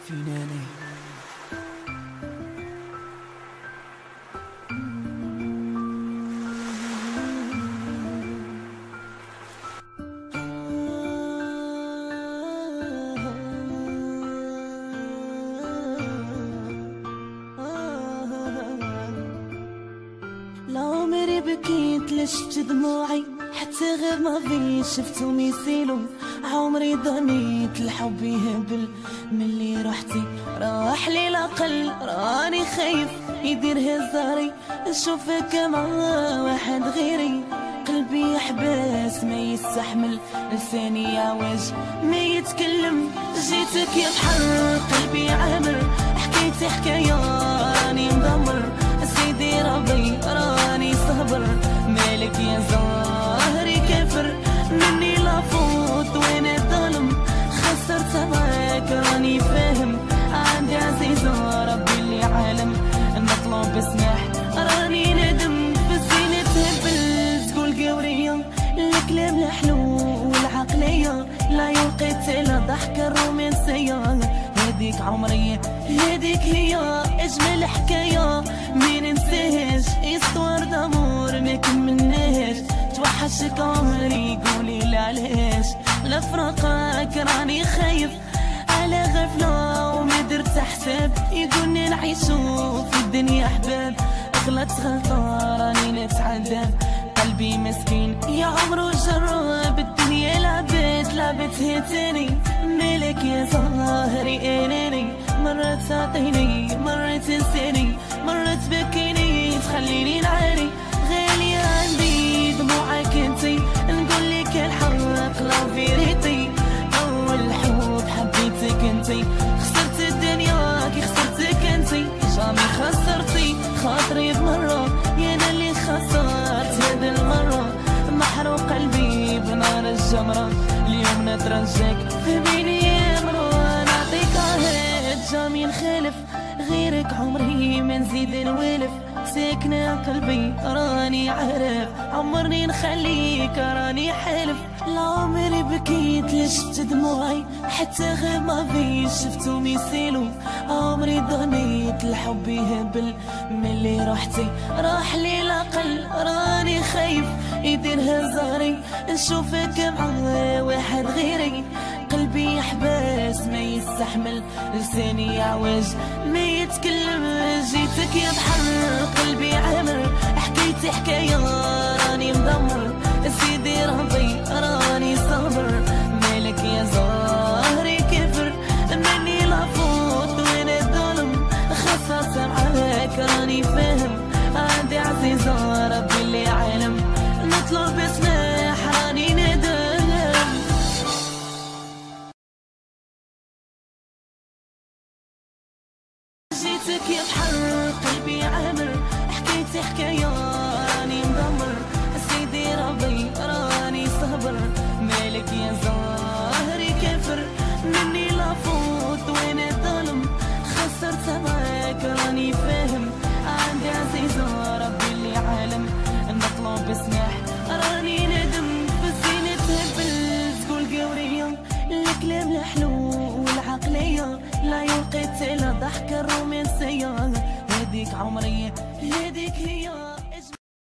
فيناني. لا عمري بكيت لشفت دموعي، حتى غير ما في شفتهم يسيلوا. عمري ظنيت الحب يهبل ملي رحتي، راح لي العقل راني خايف يدير هزاري، نشوفك مع واحد غيري. قلبي يحبس ما يستحمل، لساني يعوج ما يتكلم. جيتك يا بحر قلبي عامر، حكيتي حكاية راني مدمر. سيدي ربي راني صبر، مالك يا زهري كافر مني لافوت وين الظلم. خسرت معاك راني فاهم، عندي عزيزة ربي اللي عالم. نطلب بسمح راني ندم، بزينة تهبل تقول قورية الكلام الحلو والعقلية. لا يوقيت لا ضحك الرومانسية، هذيك عمري هذيك هي اجمل حكايه ما ننساهاش. استوار دامور ما كملناهاش، توحشك عمري قولي لي علاش. لفراقك راني خايف على غفله وما درت حساب، يقولني نعيشو في الدنيا احباب. غلطت غلطه راني نتعذب، قلبي مسكين يا عمرو جرب الدنيا لعبتها تاني. مالك يا زهري اناني، مرة تعطيني مرة تنساني، مرة تبكيني تخليني نعاني. غالية عندي دموعك انتي، نقول لك الحق لا فيريتي. اول حب حبيتك انتي، خسرت الدنيا كي خسرتك انتي. جامي خسرتي خاطري بمرة، يا انا اللي خسرت هذا المرة. محروق قلبي بنار الجمرة، اليوم نترجاك فهميني يا مرو. نعطيك عهد جامي نخالف، غيرك عمري ما نزيد نوالف. ساكنة قلبي راني عارف، عمرني نخليك راني حالف. لا عمري بكيت لشفت دموعي، حتى غير ما في شفتهم يسيلوا. عمري ظنيت الحب يهبل ملي رحتي، راح لي العقل راني خايف يدير هزاري. نشوفك مع واحد غيري، قلبي يحبس ما يستحمل، لساني يعوج ما يتكلم. جيتك يا بحر قلبي عامر، حكيتي حكاية راني مدمر. سيدي ربي راني صابر، مالك يا زهري كافر مني لافوت وين الظلم. خسرت معاك راني فاهم، عندي عزيزة ربي اللي عالم. نطلب بسمح راني ندم. جيتك يا بحر قلبي عامر، حكيتي حكاية راني مدمر. سيدي ربي راني صبر، مالك يا زهري كافر مني لافوت وين الظلم. خسرت معاك راني فاهم، عندي عزيزة ربي اللي عالم. نطلب بسمح راني ندم، بزينة تهبل تقول قورية الكلام الحلو والعقلية. لا يوقيت لا ضحك الرومانسية، هذيك عمري هذيك هي.